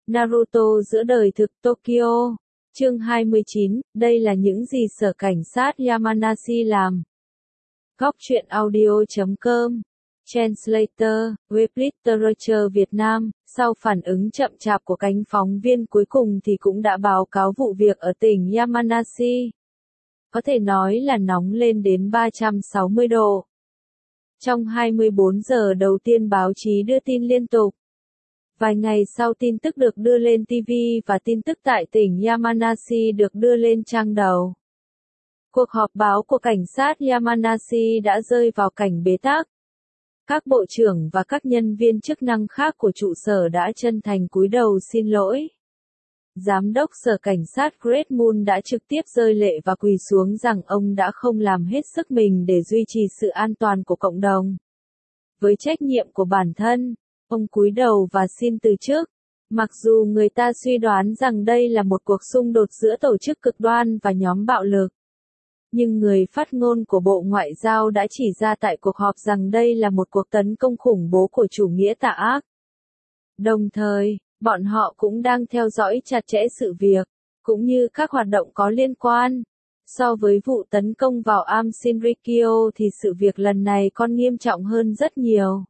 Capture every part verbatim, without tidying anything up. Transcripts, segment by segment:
Naruto giữa đời thực Tokyo. Chương hai mươi chín, đây là những gì sở cảnh sát Yamanashi làm. Góc truyện audio chấm com. Translator, web literature Việt Nam, sau phản ứng chậm chạp của cánh phóng viên cuối cùng thì cũng đã báo cáo vụ việc ở tỉnh Yamanashi. Có thể nói là nóng lên đến ba trăm sáu mươi độ. Trong hai mươi bốn giờ đầu tiên báo chí đưa tin liên tục. Vài ngày sau tin tức được đưa lên ti vi và tin tức tại tỉnh Yamanashi được đưa lên trang đầu. Cuộc họp báo của cảnh sát Yamanashi đã rơi vào cảnh bế tắc. Các bộ trưởng và các nhân viên chức năng khác của trụ sở đã chân thành cúi đầu xin lỗi. Giám đốc sở cảnh sát Great Moon đã trực tiếp rơi lệ và quỳ xuống rằng ông đã không làm hết sức mình để duy trì sự an toàn của cộng đồng. Với trách nhiệm của bản thân, ông cúi đầu và xin từ chức. Mặc dù người ta suy đoán rằng đây là một cuộc xung đột giữa tổ chức cực đoan và nhóm bạo lực. Nhưng người phát ngôn của Bộ Ngoại giao đã chỉ ra tại cuộc họp rằng đây là một cuộc tấn công khủng bố của chủ nghĩa tà ác. Đồng thời, bọn họ cũng đang theo dõi chặt chẽ sự việc, cũng như các hoạt động có liên quan. So với vụ tấn công vào Am Shinrikyo thì sự việc lần này còn nghiêm trọng hơn rất nhiều.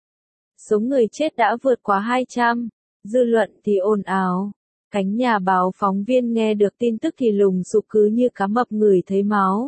Số người chết đã vượt quá hai trăm, dư luận thì ồn ào. Cánh nhà báo phóng viên nghe được tin tức thì lùng sục cứ như cá mập ngửi thấy máu.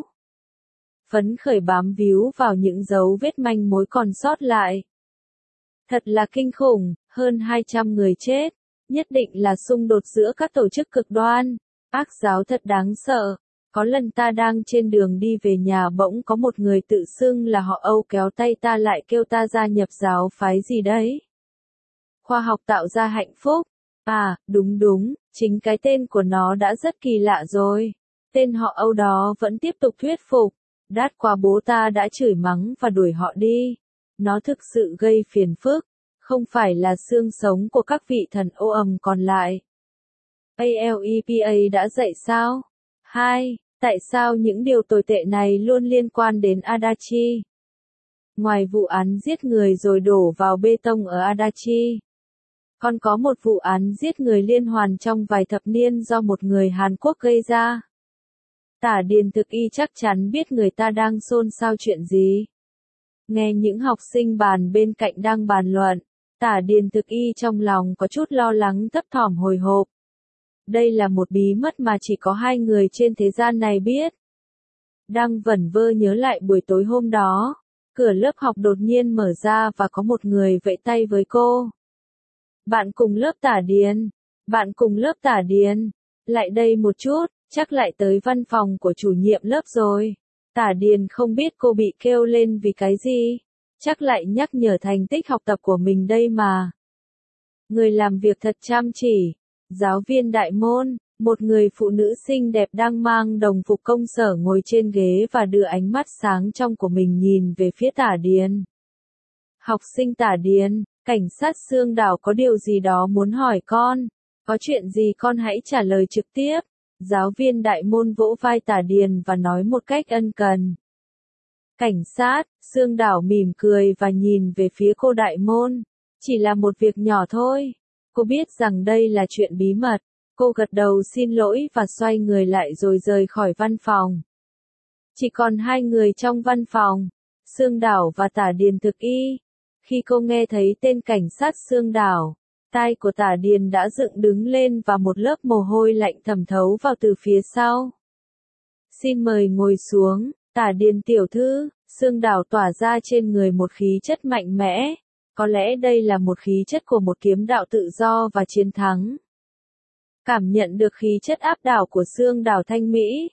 Phấn khởi bám víu vào những dấu vết manh mối còn sót lại. Thật là kinh khủng, hơn hai trăm người chết, nhất định là xung đột giữa các tổ chức cực đoan, ác giáo thật đáng sợ. Có lần ta đang trên đường đi về nhà bỗng có một người tự xưng là họ Âu kéo tay ta lại kêu ta gia nhập giáo phái gì đấy. Khoa học tạo ra hạnh phúc. À, đúng đúng, chính cái tên của nó đã rất kỳ lạ rồi. Tên họ Âu đó vẫn tiếp tục thuyết phục. Đát qua bố ta đã chửi mắng và đuổi họ đi. Nó thực sự gây phiền phức. Không phải là xương sống của các vị thần ô ầm còn lại. a lờ e pê a đã dạy sao? hai. Tại sao những điều tồi tệ này luôn liên quan đến Adachi? Ngoài vụ án giết người rồi đổ vào bê tông ở Adachi, còn có một vụ án giết người liên hoàn trong vài thập niên do một người Hàn Quốc gây ra. Tả Điền Thực Y chắc chắn biết người ta đang xôn xao chuyện gì. Nghe những học sinh bàn bên cạnh đang bàn luận, Tả Điền Thực Y trong lòng có chút lo lắng thấp thỏm hồi hộp. Đây là một bí mật mà chỉ có hai người trên thế gian này biết. Đang vẩn vơ nhớ lại buổi tối hôm đó, cửa lớp học đột nhiên mở ra và có một người vẫy tay với cô. Bạn cùng lớp Tả Điền, bạn cùng lớp Tả Điền, lại đây một chút, chắc lại tới văn phòng của chủ nhiệm lớp rồi. Tả Điền không biết cô bị kêu lên vì cái gì, chắc lại nhắc nhở thành tích học tập của mình đây mà. Người làm việc thật chăm chỉ, giáo viên đại môn, một người phụ nữ xinh đẹp đang mang đồng phục công sở ngồi trên ghế và đưa ánh mắt sáng trong của mình nhìn về phía Tả Điền. Học sinh Tả Điền, cảnh sát Sương Đảo có điều gì đó muốn hỏi con, có chuyện gì con hãy trả lời trực tiếp. Giáo viên đại môn vỗ vai Tả Điền và nói một cách ân cần. Cảnh sát, Sương Đảo mỉm cười và nhìn về phía cô đại môn. Chỉ là một việc nhỏ thôi. Cô biết rằng đây là chuyện bí mật. Cô gật đầu xin lỗi và xoay người lại rồi rời khỏi văn phòng. Chỉ còn hai người trong văn phòng, Sương Đảo và Tả Điền Thực Y. Khi cô nghe thấy tên cảnh sát Sương Đảo, tai của Tả Điền đã dựng đứng lên và một lớp mồ hôi lạnh thẩm thấu vào từ phía sau. Xin mời ngồi xuống, Tả Điền tiểu thư. Sương Đảo tỏa ra trên người một khí chất mạnh mẽ. Có lẽ đây là một khí chất của một kiếm đạo tự do và chiến thắng. Cảm nhận được khí chất áp đảo của Sương Đảo thanh mỹ,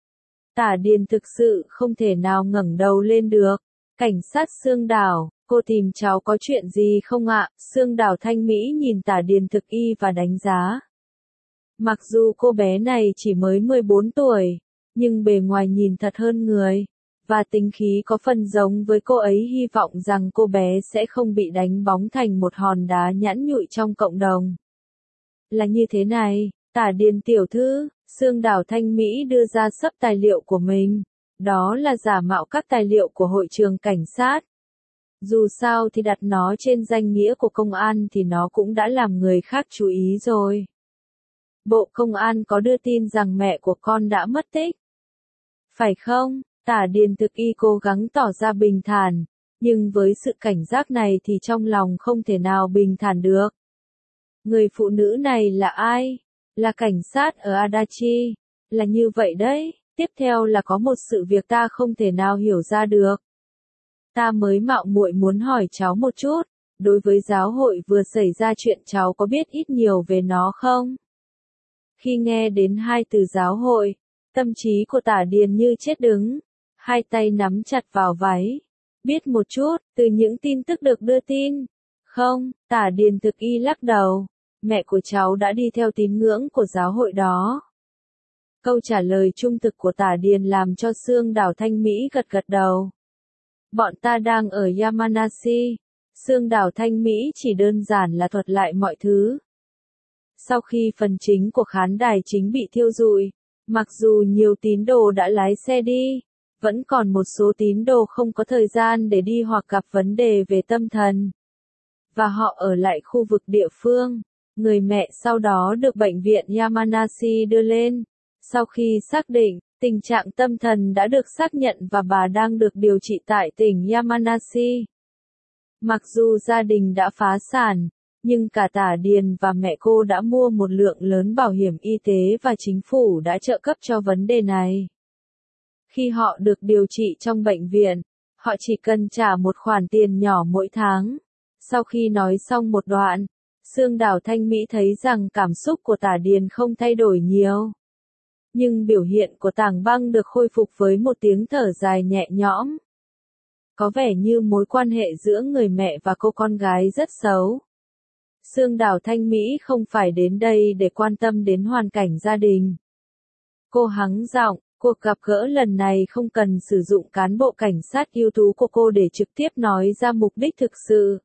Tả Điền thực sự không thể nào ngẩng đầu lên được. Cảnh sát Sương Đảo, cô tìm cháu có chuyện gì không ạ? Sương Đảo thanh mỹ nhìn Tả Điền Thực Y và đánh giá. Mặc dù cô bé này chỉ mới mười bốn tuổi, nhưng bề ngoài nhìn thật hơn người, và tính khí có phần giống với cô ấy. Hy vọng rằng cô bé sẽ không bị đánh bóng thành một hòn đá nhẵn nhụi trong cộng đồng. Là như thế này, Tả Điền tiểu thư, Sương Đảo thanh mỹ đưa ra sấp tài liệu của mình. Đó là giả mạo các tài liệu của hội trường cảnh sát. Dù sao thì đặt nó trên danh nghĩa của công an thì nó cũng đã làm người khác chú ý rồi. Bộ Công an có đưa tin rằng mẹ của con đã mất tích. Phải không? Tả Điền Thực Y cố gắng tỏ ra bình thản, nhưng với sự cảnh giác này thì trong lòng không thể nào bình thản được. Người phụ nữ này là ai? Là cảnh sát ở Adachi. Là như vậy đấy. Tiếp theo là có một sự việc ta không thể nào hiểu ra được. Ta mới mạo muội muốn hỏi cháu một chút, đối với giáo hội vừa xảy ra chuyện cháu có biết ít nhiều về nó không? Khi nghe đến hai từ giáo hội, tâm trí của Tả Điền như chết đứng, hai tay nắm chặt vào váy. Biết một chút, từ những tin tức được đưa tin. Không, Tả Điền Thực Y lắc đầu. Mẹ của cháu đã đi theo tín ngưỡng của giáo hội đó. Câu trả lời trung thực của Tả Điền làm cho Sương Đảo Thanh Mỹ gật gật đầu. Bọn ta đang ở Yamanashi. Sương Đảo Thanh Mỹ chỉ đơn giản là thuật lại mọi thứ. Sau khi phần chính của khán đài chính bị thiêu rụi, mặc dù nhiều tín đồ đã lái xe đi, vẫn còn một số tín đồ không có thời gian để đi hoặc gặp vấn đề về tâm thần. Và họ ở lại khu vực địa phương. Người mẹ sau đó được bệnh viện Yamanashi đưa lên. Sau khi xác định, tình trạng tâm thần đã được xác nhận và bà đang được điều trị tại tỉnh Yamanashi. Mặc dù gia đình đã phá sản, nhưng cả Tả Điền và mẹ cô đã mua một lượng lớn bảo hiểm y tế và chính phủ đã trợ cấp cho vấn đề này. Khi họ được điều trị trong bệnh viện, họ chỉ cần trả một khoản tiền nhỏ mỗi tháng. Sau khi nói xong một đoạn, Sương Đảo Thanh Mỹ thấy rằng cảm xúc của Tả Điền không thay đổi nhiều. Nhưng biểu hiện của Tảng Băng được khôi phục với một tiếng thở dài nhẹ nhõm. Có vẻ như mối quan hệ giữa người mẹ và cô con gái rất xấu. Sương Đảo Thanh Mỹ không phải đến đây để quan tâm đến hoàn cảnh gia đình. Cô hắng giọng, cuộc gặp gỡ lần này không cần sử dụng cán bộ cảnh sát ưu tú của cô để trực tiếp nói ra mục đích thực sự.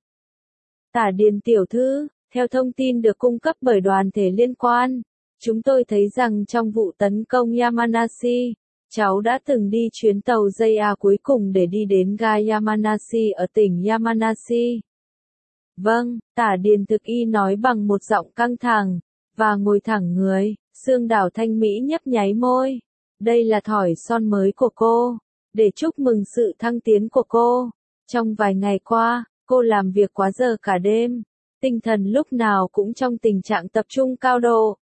Tả Điền tiểu thư, theo thông tin được cung cấp bởi đoàn thể liên quan, chúng tôi thấy rằng trong vụ tấn công Yamanashi, cháu đã từng đi chuyến tàu gi a cuối cùng để đi đến ga Yamanashi ở tỉnh Yamanashi. Vâng, Tả Điền Thực Y nói bằng một giọng căng thẳng, và ngồi thẳng người. Sương Đảo Thanh Mỹ nhấp nháy môi. Đây là thỏi son mới của cô, để chúc mừng sự thăng tiến của cô. Trong vài ngày qua, cô làm việc quá giờ cả đêm, tinh thần lúc nào cũng trong tình trạng tập trung cao độ.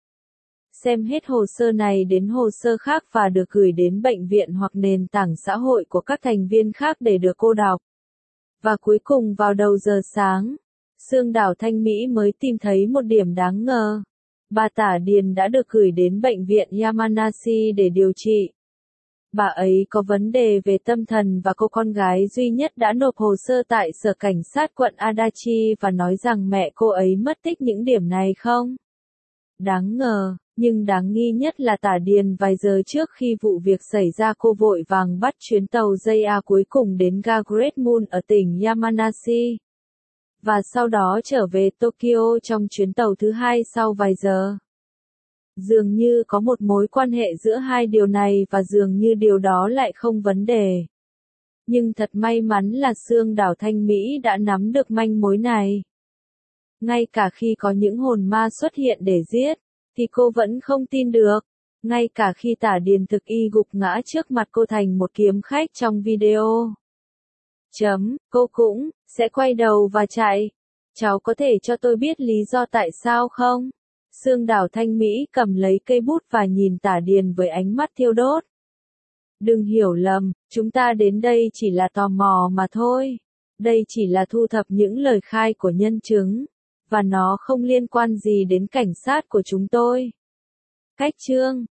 Xem hết hồ sơ này đến hồ sơ khác và được gửi đến bệnh viện hoặc nền tảng xã hội của các thành viên khác để được cô đọc. Và cuối cùng vào đầu giờ sáng, Sương Đảo Thanh Mỹ mới tìm thấy một điểm đáng ngờ. Bà Tả Điền đã được gửi đến bệnh viện Yamanashi để điều trị. Bà ấy có vấn đề về tâm thần và cô con gái duy nhất đã nộp hồ sơ tại sở cảnh sát quận Adachi và nói rằng mẹ cô ấy mất tích những điểm này không? Đáng ngờ, nhưng đáng nghi nhất là Tả Điền vài giờ trước khi vụ việc xảy ra cô vội vàng bắt chuyến tàu gi a cuối cùng đến ga Great Moon ở tỉnh Yamanashi. Và sau đó trở về Tokyo trong chuyến tàu thứ hai sau vài giờ. Dường như có một mối quan hệ giữa hai điều này và dường như điều đó lại không vấn đề. Nhưng thật may mắn là Sương Đảo Thanh Mỹ đã nắm được manh mối này. Ngay cả khi có những hồn ma xuất hiện để giết, thì cô vẫn không tin được. Ngay cả khi Tả Điền Thực Y gục ngã trước mặt cô thành một kiếm khách trong video. Chấm, cô cũng sẽ quay đầu và chạy. Cháu có thể cho tôi biết lý do tại sao không? Sương Đảo Thanh Mỹ cầm lấy cây bút và nhìn Tả Điền với ánh mắt thiêu đốt. Đừng hiểu lầm, chúng ta đến đây chỉ là tò mò mà thôi. Đây chỉ là thu thập những lời khai của nhân chứng, và nó không liên quan gì đến cảnh sát của chúng tôi. Cách chương